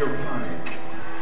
Electronic.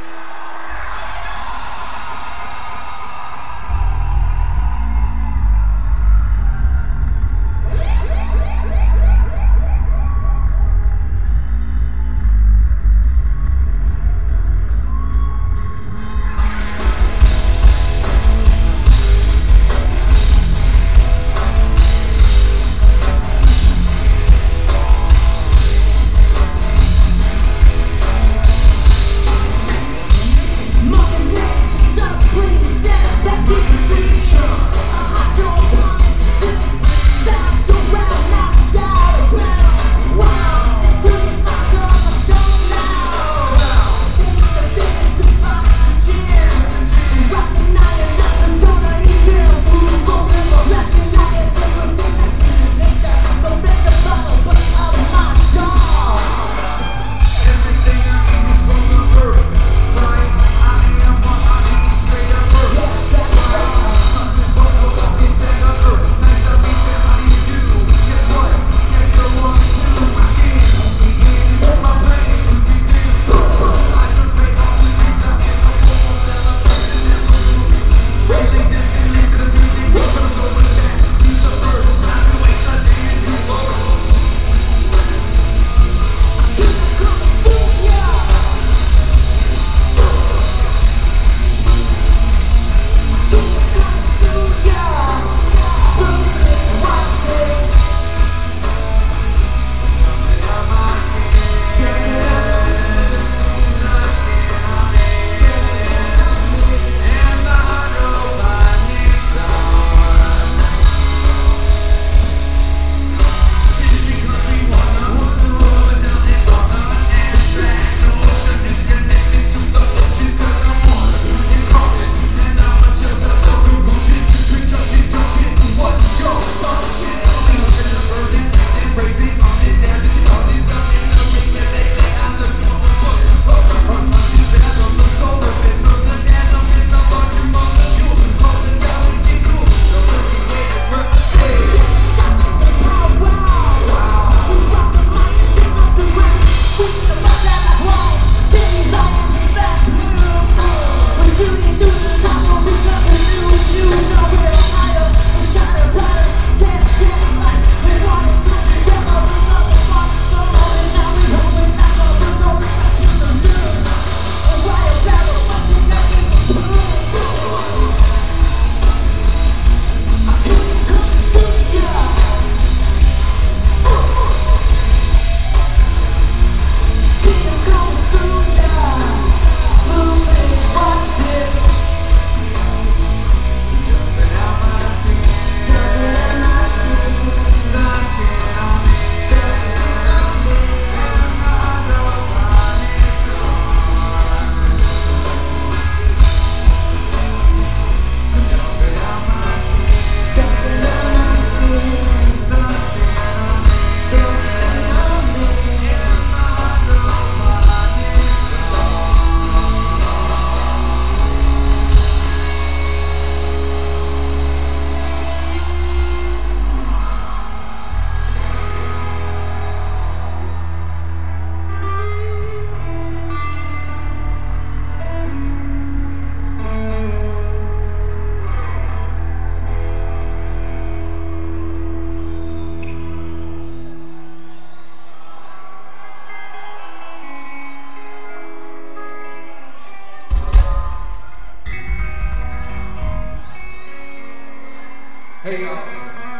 Hey y'all,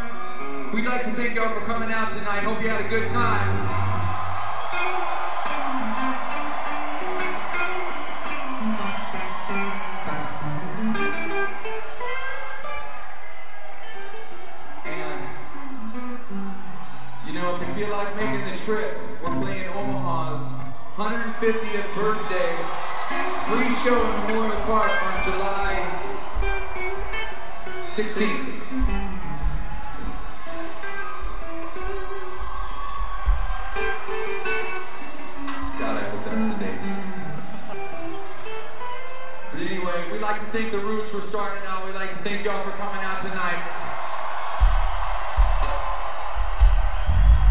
we'd like to thank y'all for coming out tonight. Hope you had a good time. And, you know, if you feel like making the trip, we're playing Omaha's 150th birthday free show in Memorial Park on July 16th. God, I hope that's the date. But anyway, we'd like to thank the Roots for starting out. We'd like to thank y'all for coming out tonight.